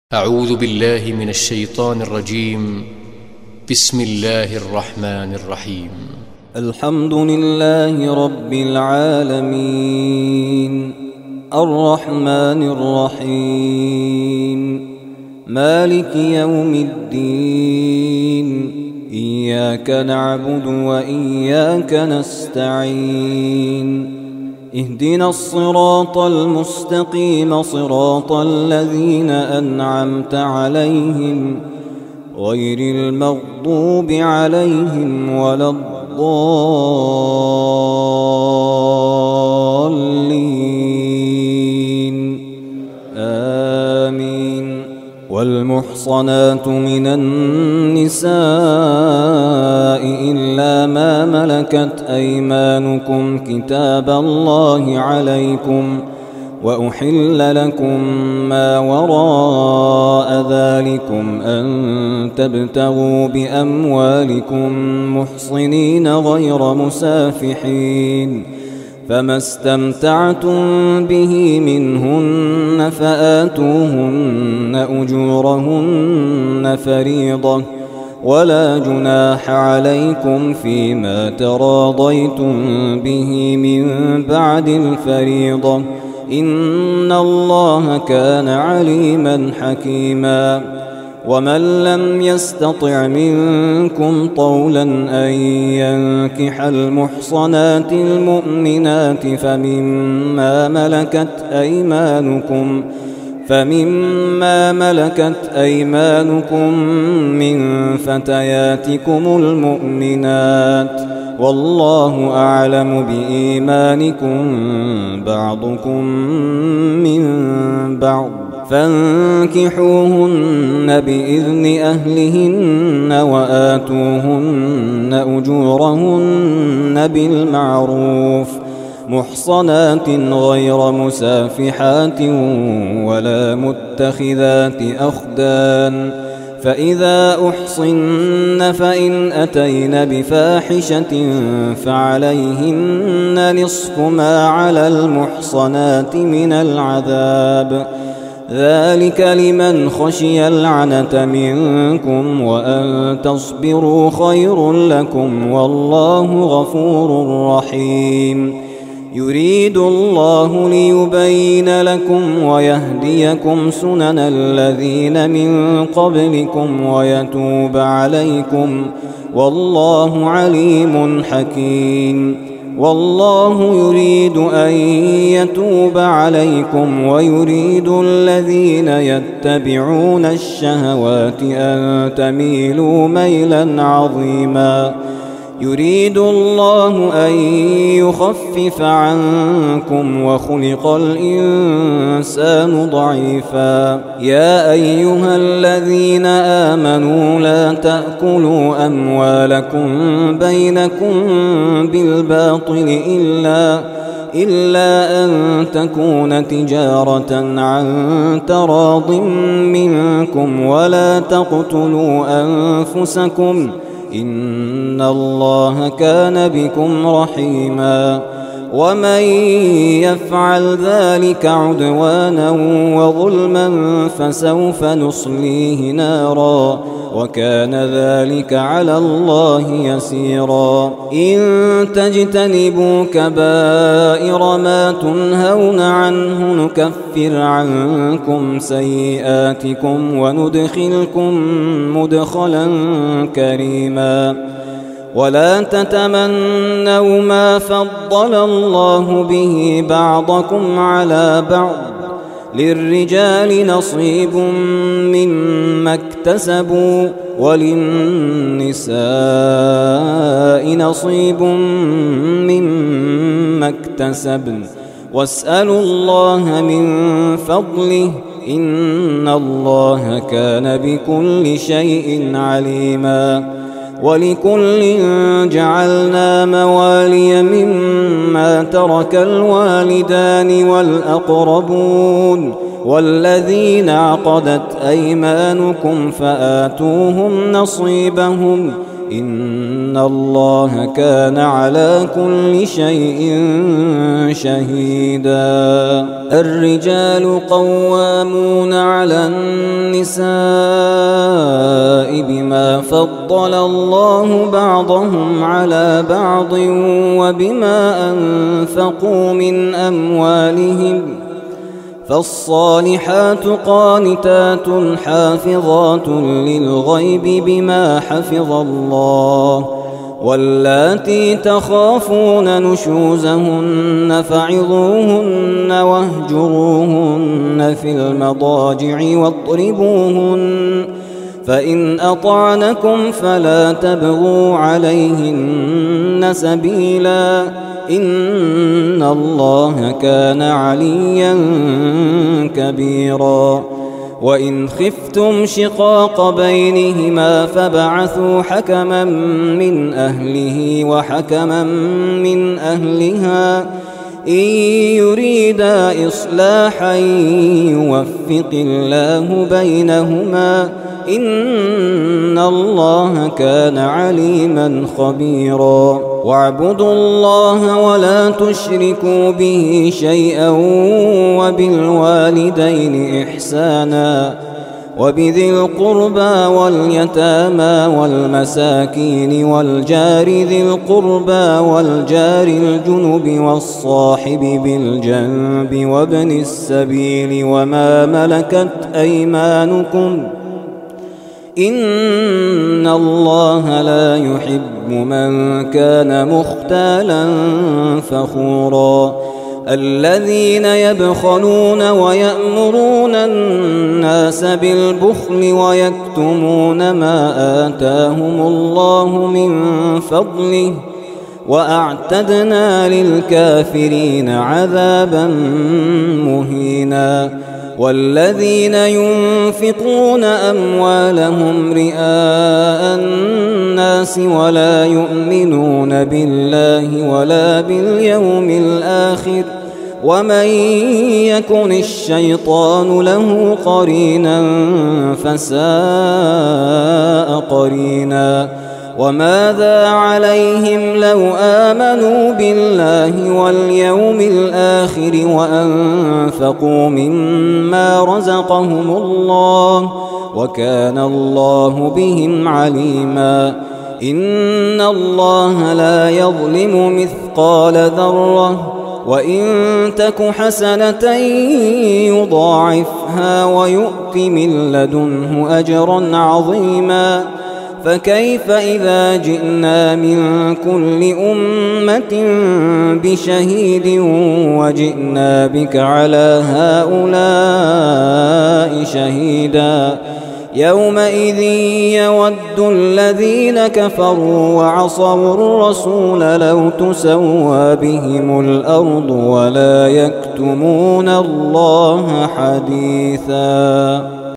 أعوذ بالله من الشيطان الرجيم. بسم الله الرحمن الرحيم. الحمد لله رب العالمين، الرحمن الرحيم، مالك يوم الدين، إياك نعبد وإياك نستعين، اهدنا الصراط المستقيم، صراط الذين أنعمت عليهم غير المغضوب عليهم ولا الضالين، آمين. والمحصنات من النساء إلا ما ملكت أيمانكم كتاب الله عليكم، وأحل لكم ما وراء ذلكم أن تبتغوا بأموالكم محصنين غير مسافحين، فما استمتعتم به منهن فآتوهن أجورهن فريضة، ولا جناح عليكم فيما تراضيتم به من بعد الفريضة، إن الله كان عليما حكيما. ومن لم يستطع منكم طولا أن ينكح المحصنات المؤمنات فمما ملكت أيمانكم من فتياتكم المؤمنات، والله أعلم بإيمانكم بعضكم من بعض، فانكحوهن بإذن أهلهن وآتوهن أجورهن بالمعروف، محصنات غير مسافحات ولا متخذات أخدان، فإذا أحصن فإن أتين بفاحشة فعليهن نصف ما على المحصنات من العذاب، ذلك لمن خشي العنة منكم، وأن تصبروا خير لكم، والله غفور رحيم. يريد الله ليبين لكم ويهديكم سنن الذين من قبلكم ويتوب عليكم، والله عليم حكيم. والله يريد أن يتوب عليكم ويريد الذين يتبعون الشهوات أن تميلوا ميلا عظيما. يريد الله أن يخفف عنكم وخلق الإنسان ضعيفا. يا أيها الذين آمنوا لا تأكلوا أموالكم بينكم بالباطل إلا أن تكون تجارة عن تراض منكم، ولا تقتلوا أنفسكم، إن الله كان بكم رحيما. ومن يفعل ذلك عدوانا وظلما فسوف نصليه نارا، وكان ذلك على الله يسيرا. إن تجتنبوا كبائر ما تنهون عنه نكفر عنكم سيئاتكم وندخلكم مدخلا كريما. ولا تتمنوا ما فضل الله به بعضكم على بعض، للرجال نصيب مما اكتسبوا وللنساء نصيب مما اكتسبن، واسألوا الله من فضله، إن الله كان بكل شيء عليما. ولكل جعلنا موالي مما ترك الوالدان والأقربون والذين عقدت أيمانكم فآتوهم نصيبهم، إن الله كان على كل شيء شهيدا. الرجال قوامون على النساء بما فضل الله بعضهم على بعض وبما أنفقوا من أموالهم، فالصالحات قانتات حافظات للغيب بما حفظ الله، واللاتي تخافون نشوزهن فعظوهن واهجروهن في المضاجع واضربوهن، فإن أطعنكم فلا تبغوا عليهن سبيلا، إن الله كان عليا كبيرا. وإن خفتم شقاق بينهما فبعثوا حكما من أهله وحكما من أهلها إن يريدا إصلاحا يوفق الله بينهما، إن الله كان عليما خبيرا. واعبدوا الله ولا تشركوا به شيئا وبالوالدين إحسانا وبذي القربى واليتامى والمساكين والجار ذي القربى والجار الجنب والصاحب بالجنب وابن السبيل وما ملكت أيمانكم، إن الله لا يحب من كان مختالا فخورا. الذين يبخلون ويأمرون الناس بالبخل ويكتمون ما آتاهم الله من فضله، وأعتدنا للكافرين عذابا مهينا. والذين ينفقون أموالهم رئاء الناس ولا يؤمنون بالله ولا باليوم الآخر، ومن يكن الشيطان له قرينا فساء قرينا. وماذا عليهم لو آمنوا بالله واليوم الآخر وأنفقوا مما رزقهم الله، وكان الله بهم عليما. إن الله لا يظلم مثقال ذرة، وإن تك حسنة يضاعفها ويؤت من لدنه أجرا عظيما. فكيف إذا جئنا من كل أمة بشهيد وجئنا بك على هؤلاء شهيدا، يومئذ يود الذين كفروا وعصوا الرسول لو تسوى بهم الأرض ولا يكتمون الله حديثا.